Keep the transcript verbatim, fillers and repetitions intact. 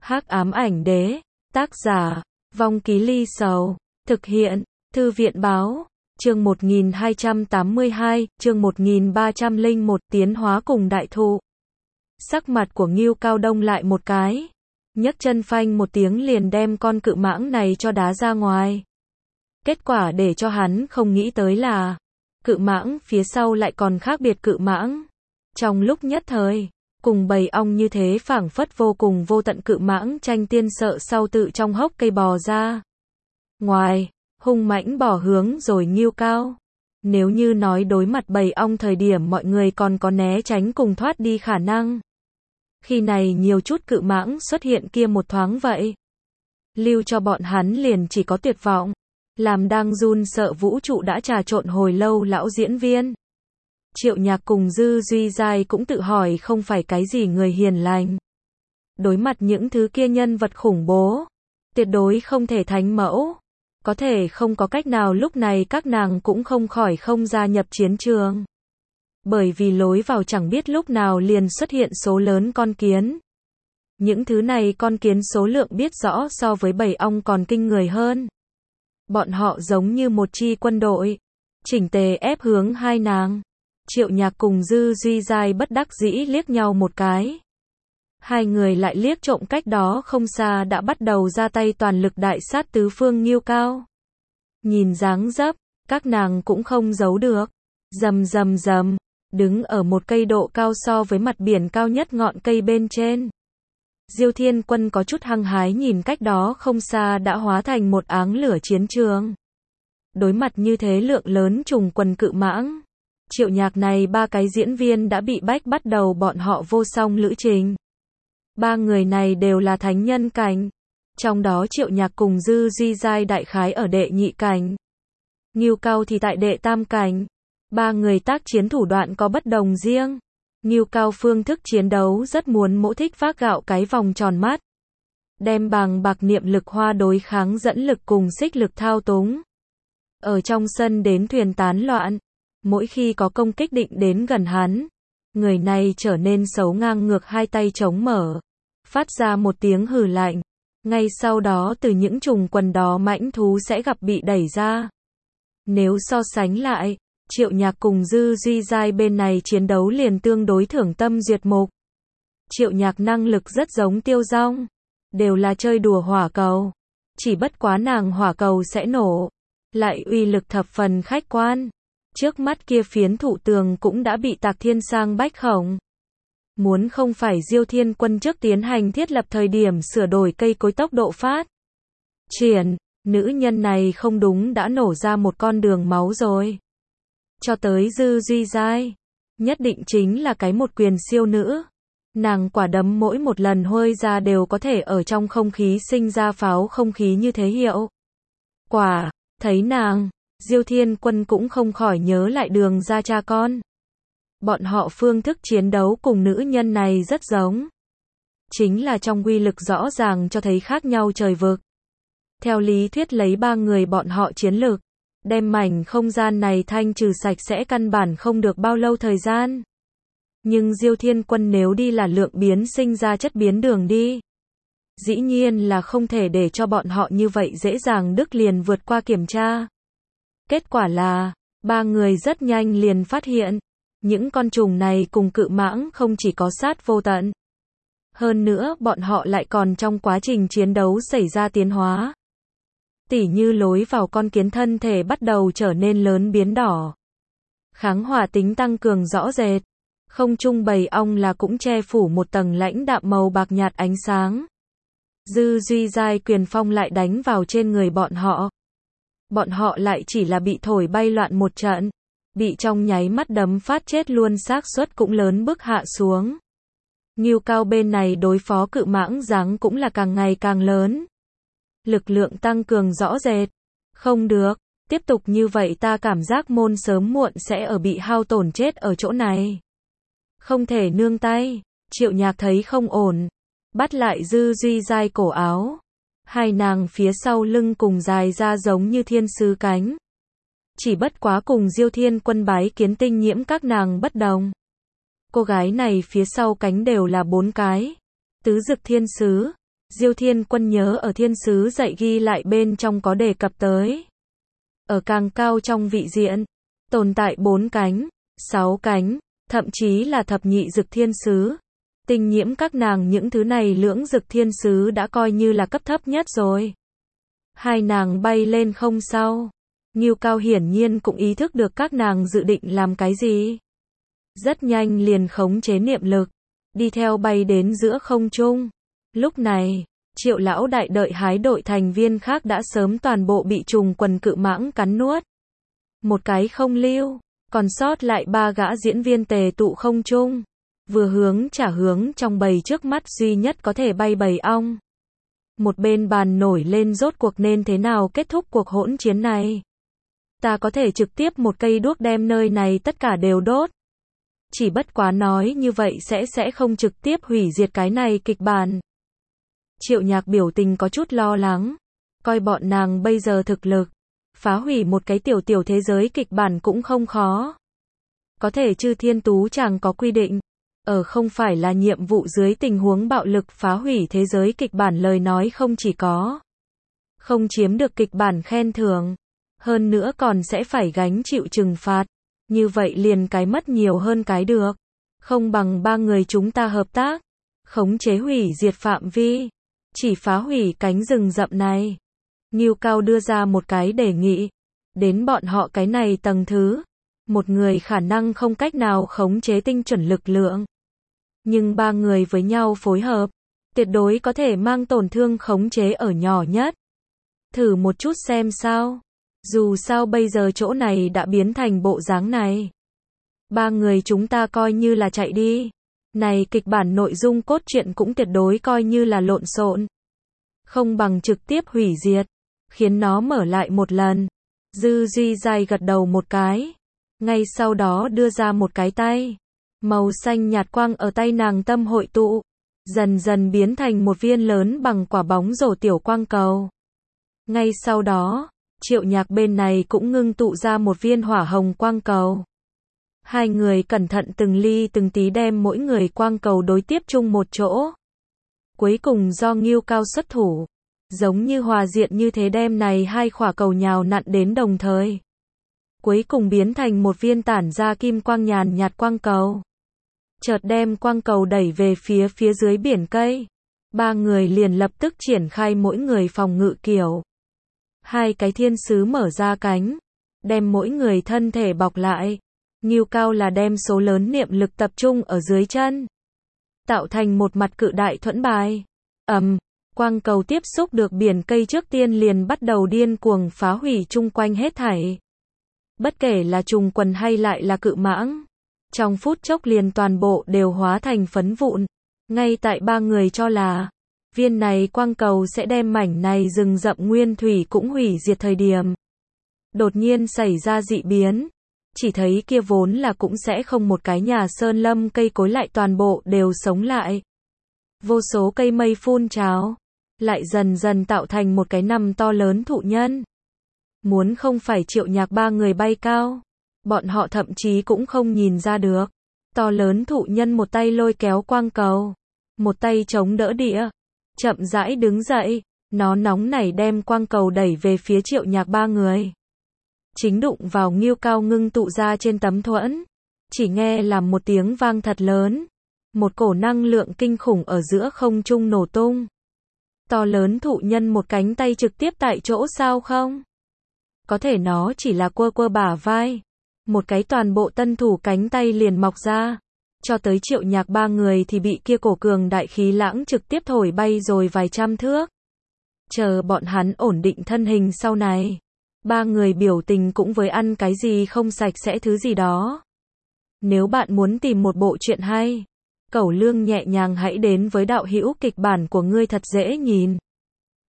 Hắc ám ảnh đế, tác giả, Vong Ký Ly Sầu, thực hiện, Thư viện báo, chương một nghìn hai trăm tám mươi hai, chương một nghìn ba trăm lẻ một, tiến hóa cùng đại thụ. Sắc mặt của Ngưu Cao đông lại một cái, nhấc chân phanh một tiếng liền đem con cự mãng này cho đá ra ngoài. Kết quả để cho hắn không nghĩ tới là, cự mãng phía sau lại còn khác biệt cự mãng. Trong lúc nhất thời, cùng bầy ong như thế phảng phất vô cùng vô tận cự mãng tranh tiên sợ sau tự trong hốc cây bò ra. Ngoài, hung mãnh bỏ hướng rồi Ngưu Cao. Nếu như nói đối mặt bầy ong thời điểm mọi người còn có né tránh cùng thoát đi khả năng. Khi này nhiều chút cự mãng xuất hiện kia một thoáng vậy. Lưu cho bọn hắn liền chỉ có tuyệt vọng. Làm đang run sợ vũ trụ đã trà trộn hồi lâu lão diễn viên. Triệu Nhạc cùng Dư Duy Giai cũng tự hỏi không phải cái gì người hiền lành. Đối mặt những thứ kia nhân vật khủng bố, tuyệt đối không thể thánh mẫu. Có thể không có cách nào lúc này các nàng cũng không khỏi không gia nhập chiến trường. Bởi vì lối vào chẳng biết lúc nào liền xuất hiện số lớn con kiến. Những thứ này con kiến số lượng biết rõ so với bầy ong còn kinh người hơn. Bọn họ giống như một chi quân đội, chỉnh tề ép hướng hai nàng. Triệu Nhạc cùng Dư Duy Giai bất đắc dĩ liếc nhau một cái. Hai người lại liếc trộm cách đó không xa đã bắt đầu ra tay toàn lực đại sát tứ phương Ngưu Cao. Nhìn dáng dấp, các nàng cũng không giấu được. Rầm rầm rầm, đứng ở một cây độ cao so với mặt biển cao nhất ngọn cây bên trên. Diêu Thiên Quân có chút hăng hái nhìn cách đó không xa đã hóa thành một áng lửa chiến trường. Đối mặt như thế lượng lớn trùng quần cự mãng. Triệu Nhạc này ba cái diễn viên đã bị bách bắt đầu bọn họ vô song lữ trình. Ba người này đều là thánh nhân cảnh. Trong đó Triệu Nhạc cùng Dư Duy Giai đại khái ở đệ nhị cảnh. Ngưu Cao thì tại đệ tam cảnh. Ba người tác chiến thủ đoạn có bất đồng riêng. Ngưu Cao phương thức chiến đấu rất muốn mỗ thích vác gạo cái vòng tròn mắt. Đem bằng bạc niệm lực hoa đối kháng dẫn lực cùng xích lực thao túng. Ở trong sân đến thuyền tán loạn. Mỗi khi có công kích định đến gần hắn, người này trở nên xấu ngang ngược hai tay chống mở, phát ra một tiếng hừ lạnh. Ngay sau đó từ những trùng quần đó mãnh thú sẽ gặp bị đẩy ra. Nếu so sánh lại, Triệu Nhạc cùng Dư Duy Giai bên này chiến đấu liền tương đối thưởng tâm duyệt mục. Triệu Nhạc năng lực rất giống Tiêu Dong, đều là chơi đùa hỏa cầu. Chỉ bất quá nàng hỏa cầu sẽ nổ, lại uy lực thập phần khách quan. Trước mắt kia phiến thụ tường cũng đã bị Tạc Thiên sang bách khổng. Muốn không phải Diêu Thiên Quân trước tiến hành thiết lập thời điểm sửa đổi cây cối tốc độ phát triển, nữ nhân này không đúng đã nổ ra một con đường máu rồi. Cho tới Dư Duy Giai, nhất định chính là cái một quyền siêu nữ. Nàng quả đấm mỗi một lần hôi ra đều có thể ở trong không khí sinh ra pháo không khí như thế hiệu. Quả, thấy nàng, Diêu Thiên Quân cũng không khỏi nhớ lại Đường ra cha con. Bọn họ phương thức chiến đấu cùng nữ nhân này rất giống. Chính là trong uy lực rõ ràng cho thấy khác nhau trời vực. Theo lý thuyết lấy ba người bọn họ chiến lực, đem mảnh không gian này thanh trừ sạch sẽ căn bản không được bao lâu thời gian. Nhưng Diêu Thiên Quân nếu đi là lượng biến sinh ra chất biến đường đi. Dĩ nhiên là không thể để cho bọn họ như vậy dễ dàng đứt liền vượt qua kiểm tra. Kết quả là, ba người rất nhanh liền phát hiện, những con trùng này cùng cự mãng không chỉ có sát vô tận. Hơn nữa bọn họ lại còn trong quá trình chiến đấu xảy ra tiến hóa. Tỉ như lối vào con kiến thân thể bắt đầu trở nên lớn biến đỏ. Kháng hỏa tính tăng cường rõ rệt. Không trung bầy ong là cũng che phủ một tầng lãnh đạm màu bạc nhạt ánh sáng. Dư Duy Giai quyền phong lại đánh vào trên người bọn họ. Bọn họ lại chỉ là bị thổi bay loạn một trận, bị trong nháy mắt đấm phát chết luôn xác suất cũng lớn bước hạ xuống. Ngưu Cao bên này đối phó cự mãng giáng cũng là càng ngày càng lớn. Lực lượng tăng cường rõ rệt. Không được, tiếp tục như vậy ta cảm giác môn sớm muộn sẽ ở bị hao tổn chết ở chỗ này. Không thể nương tay, Triệu Nhạc thấy không ổn, bắt lại Dư Duy Giai cổ áo. Hai nàng phía sau lưng cùng dài ra giống như thiên sứ cánh. Chỉ bất quá cùng Diêu Thiên Quân bái kiến tinh nhiễm các nàng bất đồng. Cô gái này phía sau cánh đều là bốn cái. Tứ dực thiên sứ. Diêu Thiên Quân nhớ ở thiên sứ dạy ghi lại bên trong có đề cập tới. Ở càng cao trong vị diện, tồn tại bốn cánh, sáu cánh, thậm chí là thập nhị dực thiên sứ. Tinh nhiễm các nàng những thứ này lưỡng dực thiên sứ đã coi như là cấp thấp nhất rồi. Hai nàng bay lên không sau. Ngưu Cao hiển nhiên cũng ý thức được các nàng dự định làm cái gì. Rất nhanh liền khống chế niệm lực, đi theo bay đến giữa không trung. Lúc này, Triệu lão đại đợi hái đội thành viên khác đã sớm toàn bộ bị trùng quần cự mãng cắn nuốt. Một cái không lưu, còn sót lại ba gã diễn viên tề tụ không trung. Vừa hướng trả hướng trong bầy trước mắt duy nhất có thể bay bầy ong. Một bên bàn nổi lên rốt cuộc nên thế nào kết thúc cuộc hỗn chiến này. Ta có thể trực tiếp một cây đuốc đem nơi này tất cả đều đốt. Chỉ bất quá nói như vậy sẽ sẽ không trực tiếp hủy diệt cái này kịch bản. Triệu Nhạc biểu tình có chút lo lắng. Coi bọn nàng bây giờ thực lực. Phá hủy một cái tiểu tiểu thế giới kịch bản cũng không khó. Có thể Chư Thiên Tú chàng có quy định. Ở không phải là nhiệm vụ dưới tình huống bạo lực phá hủy thế giới kịch bản lời nói không chỉ có. Không chiếm được kịch bản khen thưởng. Hơn nữa còn sẽ phải gánh chịu trừng phạt. Như vậy liền cái mất nhiều hơn cái được. Không bằng ba người chúng ta hợp tác. Khống chế hủy diệt phạm vi. Chỉ phá hủy cánh rừng rậm này. Ngưu Cao đưa ra một cái đề nghị. Đến bọn họ cái này tầng thứ. Một người khả năng không cách nào khống chế tinh chuẩn lực lượng. Nhưng ba người với nhau phối hợp. Tuyệt đối có thể mang tổn thương khống chế ở nhỏ nhất. Thử một chút xem sao. Dù sao bây giờ chỗ này đã biến thành bộ dáng này. Ba người chúng ta coi như là chạy đi. Này kịch bản nội dung cốt truyện cũng tuyệt đối coi như là lộn xộn. Không bằng trực tiếp hủy diệt. Khiến nó mở lại một lần. Dư Duy dài gật đầu một cái. Ngay sau đó đưa ra một cái tay. Màu xanh nhạt quang ở tay nàng tâm hội tụ. Dần dần biến thành một viên lớn bằng quả bóng rổ tiểu quang cầu. Ngay sau đó, Triệu Nhạc bên này cũng ngưng tụ ra một viên hỏa hồng quang cầu. Hai người cẩn thận từng ly từng tí đem mỗi người quang cầu đối tiếp chung một chỗ. Cuối cùng do Ngưu Cao xuất thủ. Giống như hòa diện như thế đem này hai quả cầu nhào nặn đến đồng thời. Cuối cùng biến thành một viên tản ra kim quang nhàn nhạt quang cầu. Chợt đem quang cầu đẩy về phía phía dưới biển cây. Ba người liền lập tức triển khai mỗi người phòng ngự kiểu. Hai cái thiên sứ mở ra cánh. Đem mỗi người thân thể bọc lại. Ngưu Cao là đem số lớn niệm lực tập trung ở dưới chân. Tạo thành một mặt cự đại thuẫn bài. Ầm, quang cầu tiếp xúc được biển cây trước tiên liền bắt đầu điên cuồng phá hủy chung quanh hết thảy. Bất kể là trùng quần hay lại là cự mãng. Trong phút chốc liền toàn bộ đều hóa thành phấn vụn. Ngay tại ba người cho là viên này quang cầu sẽ đem mảnh này rừng rậm nguyên thủy cũng hủy diệt thời điểm. Đột nhiên xảy ra dị biến. Chỉ thấy kia vốn là cũng sẽ không một cái nhà sơn lâm cây cối lại toàn bộ đều sống lại. Vô số cây mây phun trào. Lại dần dần tạo thành một cái nằm to lớn thụ nhân. Muốn không phải Triệu Nhạc ba người bay cao. Bọn họ thậm chí cũng không nhìn ra được. To lớn thụ nhân một tay lôi kéo quang cầu. Một tay chống đỡ địa. Chậm rãi đứng dậy. Nó nóng nảy đem quang cầu đẩy về phía Triệu Nhạc ba người. Chính đụng vào Ngưu Cao ngưng tụ ra trên tấm thuẫn. Chỉ nghe làm một tiếng vang thật lớn. Một cổ năng lượng kinh khủng ở giữa không trung nổ tung. To lớn thụ nhân một cánh tay trực tiếp tại chỗ sao không? Có thể nó chỉ là quơ quơ bả vai. Một cái toàn bộ tân thủ cánh tay liền mọc ra. Cho tới Triệu Nhạc ba người thì bị kia cổ cường đại khí lãng trực tiếp thổi bay rồi vài trăm thước. Chờ bọn hắn ổn định thân hình sau này. Ba người biểu tình cũng với ăn cái gì không sạch sẽ thứ gì đó. Nếu bạn muốn tìm một bộ truyện hay, Cẩu Lương nhẹ nhàng hãy đến với đạo hữu kịch bản của ngươi thật dễ nhìn.